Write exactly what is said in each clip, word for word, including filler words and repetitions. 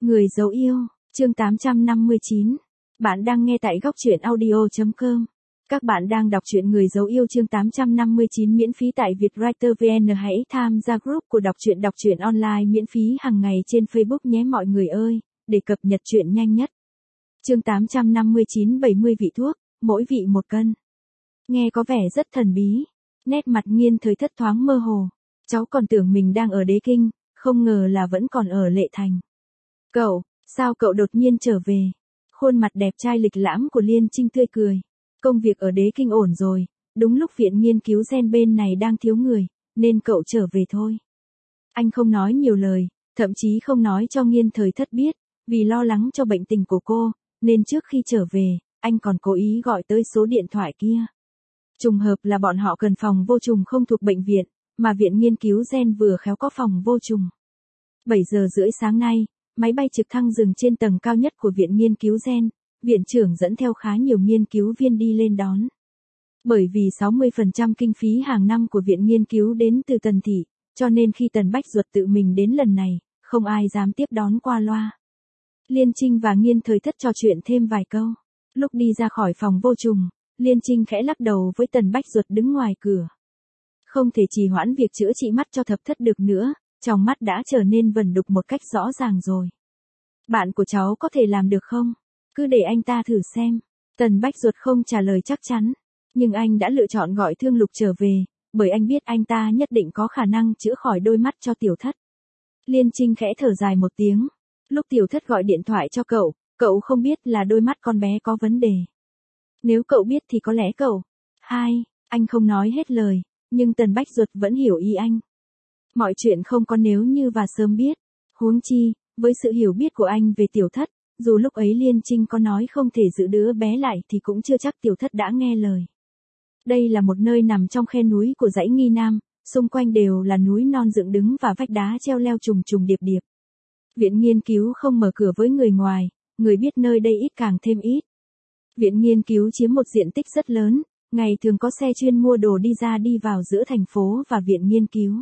Người dấu yêu, chương tám trăm năm mươi chín. Bạn đang nghe tại góc truyện audio chấm com. Các bạn đang đọc truyện Người dấu yêu chương tám trăm năm mươi chín miễn phí tại Vietwriter chấm vn. Hãy tham gia group của đọc truyện đọc truyện online miễn phí hàng ngày trên Facebook nhé mọi người ơi, để cập nhật truyện nhanh nhất. Chương tám trăm năm mươi chín bảy mươi vị thuốc, mỗi vị một cân. Nghe có vẻ rất thần bí. Nét mặt Nghiên Thời Thất thoáng mơ hồ. Cháu còn tưởng mình đang ở Đế Kinh, không ngờ là vẫn còn ở Lệ Thành. Cậu, sao cậu đột nhiên trở về? Khuôn mặt đẹp trai lịch lãm của Liên Trinh tươi cười. Công việc ở Đế Kinh ổn rồi, đúng lúc viện nghiên cứu gen bên này đang thiếu người, nên cậu trở về thôi. Anh không nói nhiều lời, thậm chí không nói cho Nghiên Thời Thất biết, vì lo lắng cho bệnh tình của cô, nên trước khi trở về, anh còn cố ý gọi tới số điện thoại kia. Trùng hợp là bọn họ cần phòng vô trùng không thuộc bệnh viện, mà viện nghiên cứu gen vừa khéo có phòng vô trùng. bảy giờ rưỡi sáng nay, máy bay trực thăng dừng trên tầng cao nhất của viện nghiên cứu gen, viện trưởng dẫn theo khá nhiều nghiên cứu viên đi lên đón. Bởi vì sáu mươi phần trăm kinh phí hàng năm của viện nghiên cứu đến từ Tần Thị, cho nên khi Tần Bách Duật tự mình đến lần này, không ai dám tiếp đón qua loa. Liên Trinh và Nghiên Thời Thất trò chuyện thêm vài câu. Lúc đi ra khỏi phòng vô trùng, Liên Trinh khẽ lắc đầu với Tần Bách Duật đứng ngoài cửa. Không thể trì hoãn việc chữa trị mắt cho Thập Thất được nữa, trong mắt đã trở nên vẩn đục một cách rõ ràng rồi. Bạn của cháu có thể làm được không? Cứ để anh ta thử xem. Tần Bách Duật không trả lời chắc chắn, nhưng anh đã lựa chọn gọi Thương Lục trở về, bởi anh biết anh ta nhất định có khả năng chữa khỏi đôi mắt cho Tiểu Thất. Liên Trinh khẽ thở dài một tiếng. Lúc Tiểu Thất gọi điện thoại cho cậu, cậu không biết là đôi mắt con bé có vấn đề. Nếu cậu biết thì có lẽ cậu... Hai, anh không nói hết lời, nhưng Tần Bách Duật vẫn hiểu ý anh. Mọi chuyện không có nếu như và sớm biết. Huống chi, với sự hiểu biết của anh về Tiểu Thất, dù lúc ấy Liên Trinh có nói không thể giữ đứa bé lại thì cũng chưa chắc Tiểu Thất đã nghe lời. Đây là một nơi nằm trong khe núi của dãy Nghi Nam, xung quanh đều là núi non dựng đứng và vách đá treo leo trùng trùng điệp điệp. Viện nghiên cứu không mở cửa với người ngoài, người biết nơi đây ít càng thêm ít. Viện nghiên cứu chiếm một diện tích rất lớn, ngày thường có xe chuyên mua đồ đi ra đi vào giữa thành phố và viện nghiên cứu.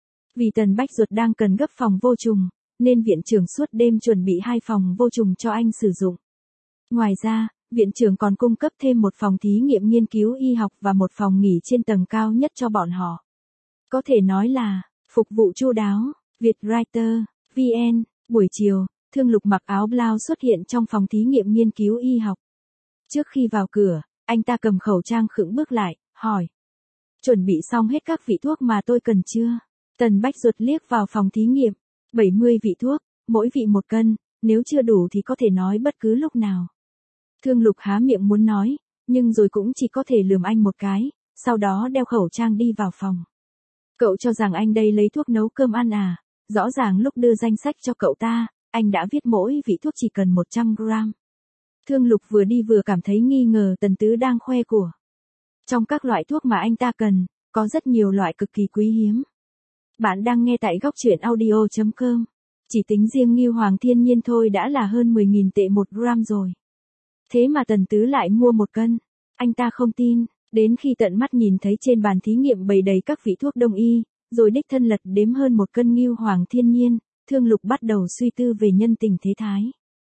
Vì Tần Bách Duật đang cần gấp phòng vô trùng, nên viện trưởng suốt đêm chuẩn bị hai phòng vô trùng cho anh sử dụng. Ngoài ra, viện trưởng còn cung cấp thêm một phòng thí nghiệm nghiên cứu y học và một phòng nghỉ trên tầng cao nhất cho bọn họ. Có thể nói là, phục vụ chu đáo. Vietwriter chấm vn, buổi chiều, Thương Lục mặc áo blau xuất hiện trong phòng thí nghiệm nghiên cứu y học. Trước khi vào cửa, anh ta cầm khẩu trang khựng bước lại, hỏi. Chuẩn bị xong hết các vị thuốc mà tôi cần chưa? Tần Bách Duật liếc vào phòng thí nghiệm. bảy mươi vị thuốc, mỗi vị một cân, nếu chưa đủ thì có thể nói bất cứ lúc nào. Thương Lục há miệng muốn nói, nhưng rồi cũng chỉ có thể lườm anh một cái, sau đó đeo khẩu trang đi vào phòng. Cậu cho rằng anh đây lấy thuốc nấu cơm ăn à? Rõ ràng lúc đưa danh sách cho cậu ta, anh đã viết mỗi vị thuốc chỉ cần một trăm gram. Thương Lục vừa đi vừa cảm thấy nghi ngờ Tần Tứ đang khoe của. Trong các loại thuốc mà anh ta cần, có rất nhiều loại cực kỳ quý hiếm. Bạn đang nghe tại góc truyện audio chấm com. Chỉ tính riêng Ngưu Hoàng Thiên Nhiên thôi đã là hơn mười nghìn tệ một gram rồi. Thế mà Tần Tứ lại mua một cân. Anh ta không tin, đến khi tận mắt nhìn thấy trên bàn thí nghiệm bày đầy các vị thuốc đông y, rồi đích thân lật đếm hơn một cân Ngưu Hoàng Thiên Nhiên, Thương Lục bắt đầu suy tư về nhân tình thế thái.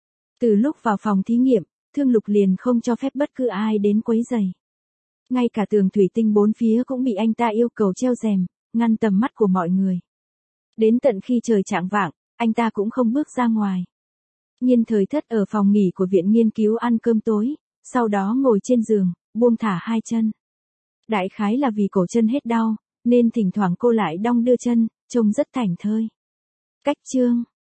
Từ lúc vào phòng thí nghiệm, Thương Lục liền không cho phép bất cứ ai đến quấy rầy. Ngay cả tường thủy tinh bốn phía cũng bị anh ta yêu cầu treo rèm, ngăn tầm mắt của mọi người. Đến tận khi trời chạng vạng, anh ta cũng không bước ra ngoài. Nghiên Thời Thất ở phòng nghỉ của viện nghiên cứu ăn cơm tối, sau đó ngồi trên giường, buông thả hai chân. Đại khái là vì cổ chân hết đau, nên thỉnh thoảng cô lại đong đưa chân, trông rất thảnh thơi. Cách chương